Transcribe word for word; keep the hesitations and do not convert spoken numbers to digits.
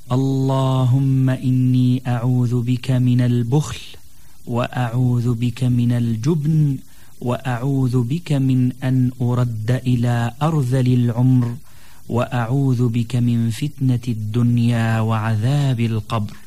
اللهم إني أعوذ بك من البخل، وأعوذ بك من الجبن، وأعوذ بك من أن أرد إلى أرذل العمر، وأعوذ بك من فتنة الدنيا وعذاب القبر.